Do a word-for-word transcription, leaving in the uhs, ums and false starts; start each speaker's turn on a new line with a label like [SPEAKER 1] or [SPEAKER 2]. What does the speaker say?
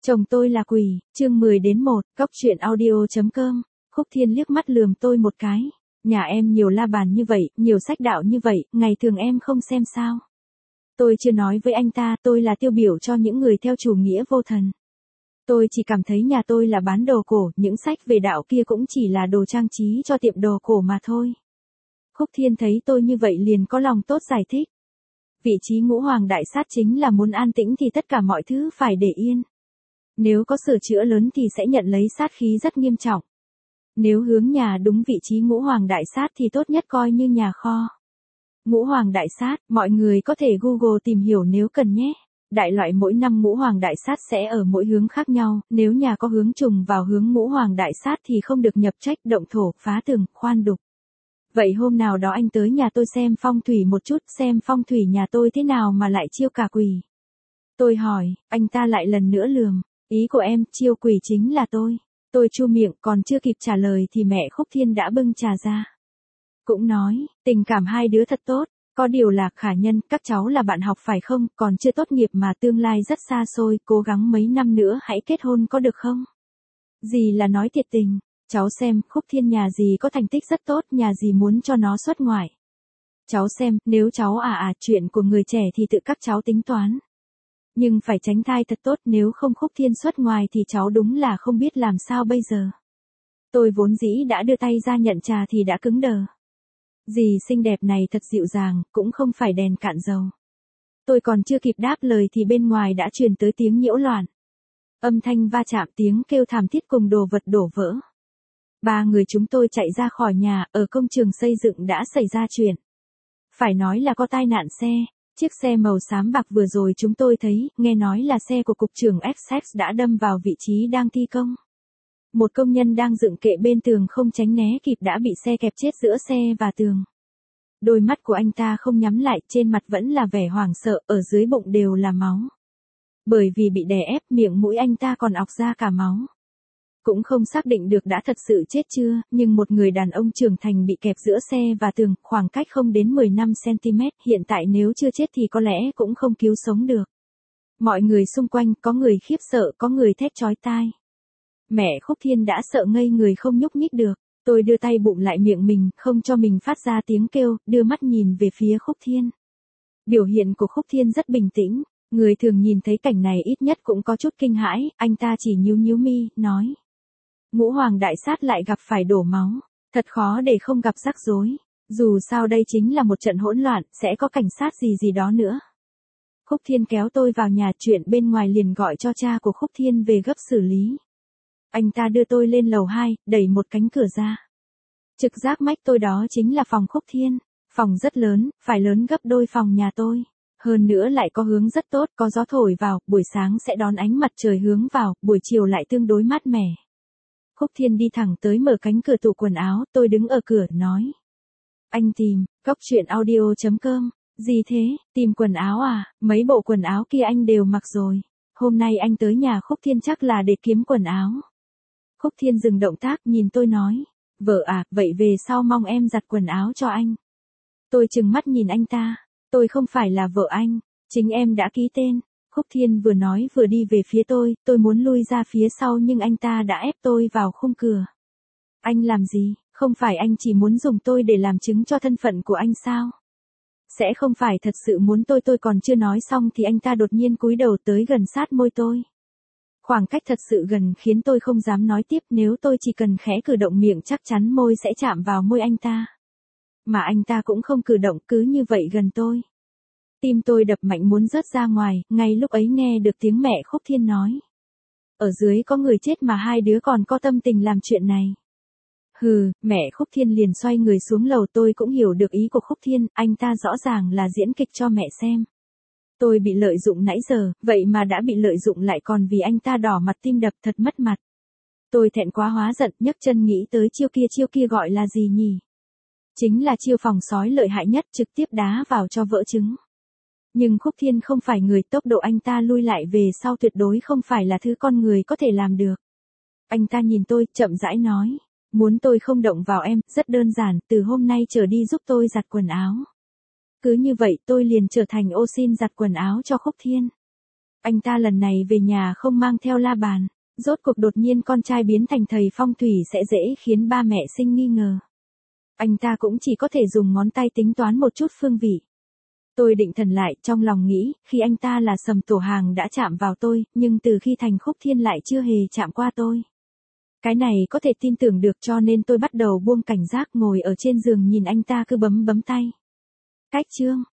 [SPEAKER 1] Chồng tôi là quỷ, chương mười đến một, góc truyện audio chấm com. Khúc Thiên liếc mắt lườm tôi một cái. Nhà em nhiều la bàn như vậy, nhiều sách đạo như vậy, ngày thường em không xem sao. Tôi chưa nói với anh ta, tôi là tiêu biểu cho những người theo chủ nghĩa vô thần. Tôi chỉ cảm thấy nhà tôi là bán đồ cổ, những sách về đạo kia cũng chỉ là đồ trang trí cho tiệm đồ cổ mà thôi. Khúc Thiên thấy tôi như vậy liền có lòng tốt giải thích. Vị trí ngũ hoàng đại sát chính là muốn an tĩnh thì tất cả mọi thứ phải để yên. Nếu có sửa chữa lớn thì sẽ nhận lấy sát khí rất nghiêm trọng. Nếu hướng nhà đúng vị trí ngũ hoàng đại sát thì tốt nhất coi như nhà kho. Ngũ hoàng đại sát, mọi người có thể Google tìm hiểu nếu cần nhé. Đại loại mỗi năm ngũ hoàng đại sát sẽ ở mỗi hướng khác nhau, nếu nhà có hướng trùng vào hướng ngũ hoàng đại sát thì không được nhập trách, động thổ, phá tường, khoan đục. Vậy hôm nào đó anh tới nhà tôi xem phong thủy một chút, xem phong thủy nhà tôi thế nào mà lại chiêu cả quỷ. Tôi hỏi, anh ta lại lần nữa lườm. Ý của em, chiêu quỷ chính là tôi. Tôi chu miệng, còn chưa kịp trả lời thì mẹ Khúc Thiên đã bưng trà ra. Cũng nói, tình cảm hai đứa thật tốt, có điều là Khả Nhân, các cháu là bạn học phải không, còn chưa tốt nghiệp mà tương lai rất xa xôi, cố gắng mấy năm nữa hãy kết hôn có được không? Dì là nói thiệt tình, cháu xem, Khúc Thiên nhà dì có thành tích rất tốt, nhà dì muốn cho nó xuất ngoại. Cháu xem, nếu cháu à à, chuyện của người trẻ thì tự các cháu tính toán. Nhưng phải tránh thai thật tốt, nếu không Khúc Thiên xuất ngoài thì cháu đúng là không biết làm sao bây giờ. Tôi vốn dĩ đã đưa tay ra nhận trà thì đã cứng đờ. Dì xinh đẹp này thật dịu dàng, cũng không phải đèn cạn dầu. Tôi còn chưa kịp đáp lời thì bên ngoài đã truyền tới tiếng nhiễu loạn. Âm thanh va chạm, tiếng kêu thảm thiết cùng đồ vật đổ vỡ. Ba người chúng tôi chạy ra khỏi nhà, ở công trường xây dựng đã xảy ra chuyện. Phải nói là có tai nạn xe. Chiếc xe màu xám bạc vừa rồi chúng tôi thấy, nghe nói là xe của cục trưởng ét ét đã đâm vào vị trí đang thi công. Một công nhân đang dựng kệ bên tường không tránh né kịp đã bị xe kẹp chết giữa xe và tường. Đôi mắt của anh ta không nhắm lại, trên mặt vẫn là vẻ hoảng sợ, ở dưới bụng đều là máu. Bởi vì bị đè ép, miệng mũi anh ta còn ọc ra cả máu. Cũng không xác định được đã thật sự chết chưa, nhưng một người đàn ông trưởng thành bị kẹp giữa xe và tường, khoảng cách không đến mười lăm xăng-ti-mét, hiện tại nếu chưa chết thì có lẽ cũng không cứu sống được. Mọi người xung quanh, có người khiếp sợ, có người thét chói tai. Mẹ Khúc Thiên đã sợ ngây người không nhúc nhích được, tôi đưa tay bụm lại miệng mình, không cho mình phát ra tiếng kêu, đưa mắt nhìn về phía Khúc Thiên. Biểu hiện của Khúc Thiên rất bình tĩnh, người thường nhìn thấy cảnh này ít nhất cũng có chút kinh hãi, anh ta chỉ nhíu nhíu mi, nói. Ngũ hoàng đại sát lại gặp phải đổ máu, thật khó để không gặp rắc rối. Dù sao đây chính là một trận hỗn loạn, sẽ có cảnh sát gì gì đó nữa. Khúc Thiên kéo tôi vào nhà, chuyện bên ngoài liền gọi cho cha của Khúc Thiên về gấp xử lý. Anh ta đưa tôi lên lầu hai, đẩy một cánh cửa ra. Trực giác mách tôi đó chính là phòng Khúc Thiên. Phòng rất lớn, phải lớn gấp đôi phòng nhà tôi. Hơn nữa lại có hướng rất tốt, có gió thổi vào, buổi sáng sẽ đón ánh mặt trời hướng vào, buổi chiều lại tương đối mát mẻ. Khúc Thiên đi thẳng tới mở cánh cửa tủ quần áo, tôi đứng ở cửa, nói. Anh tìm, góc truyện audio chấm com, gì thế, tìm quần áo à, mấy bộ quần áo kia anh đều mặc rồi. Hôm nay anh tới nhà Khúc Thiên chắc là để kiếm quần áo. Khúc Thiên dừng động tác, nhìn tôi nói. Vợ à, vậy về sau mong em giặt quần áo cho anh. Tôi trừng mắt nhìn anh ta, tôi không phải là vợ anh, chính em đã ký tên. Khúc Thiên vừa nói vừa đi về phía tôi, tôi muốn lui ra phía sau nhưng anh ta đã ép tôi vào khung cửa. Anh làm gì, không phải anh chỉ muốn dùng tôi để làm chứng cho thân phận của anh sao? Sẽ không phải thật sự muốn tôi tôi còn chưa nói xong thì anh ta đột nhiên cúi đầu tới gần sát môi tôi. Khoảng cách thật sự gần khiến tôi không dám nói tiếp, nếu tôi chỉ cần khẽ cử động miệng chắc chắn môi sẽ chạm vào môi anh ta. Mà anh ta cũng không cử động, cứ như vậy gần tôi. Tim tôi đập mạnh muốn rớt ra ngoài, ngay lúc ấy nghe được tiếng mẹ Khúc Thiên nói. Ở dưới có người chết mà hai đứa còn có tâm tình làm chuyện này. Hừ, mẹ Khúc Thiên liền xoay người xuống lầu, tôi cũng hiểu được ý của Khúc Thiên, anh ta rõ ràng là diễn kịch cho mẹ xem. Tôi bị lợi dụng nãy giờ, vậy mà đã bị lợi dụng lại còn vì anh ta đỏ mặt tim đập, thật mất mặt. Tôi thẹn quá hóa giận, nhấc chân nghĩ tới chiêu kia chiêu kia gọi là gì nhỉ? Chính là chiêu phòng sói lợi hại nhất, trực tiếp đá vào cho vỡ trứng. Nhưng Khúc Thiên không phải người, tốc độ anh ta lui lại về sau tuyệt đối không phải là thứ con người có thể làm được. Anh ta nhìn tôi, chậm rãi nói, muốn tôi không động vào em, rất đơn giản, từ hôm nay trở đi giúp tôi giặt quần áo. Cứ như vậy tôi liền trở thành ô xin giặt quần áo cho Khúc Thiên. Anh ta lần này về nhà không mang theo la bàn. Rốt cuộc đột nhiên con trai biến thành thầy phong thủy sẽ dễ khiến ba mẹ sinh nghi ngờ. Anh ta cũng chỉ có thể dùng ngón tay tính toán một chút phương vị. Tôi định thần lại, trong lòng nghĩ, khi anh ta là Sầm Tổ Hàng đã chạm vào tôi, nhưng từ khi thành Khúc Thiên lại chưa hề chạm qua tôi. Cái này có thể tin tưởng được, cho nên tôi bắt đầu buông cảnh giác, ngồi ở trên giường nhìn anh ta cứ bấm bấm tay. Cách chương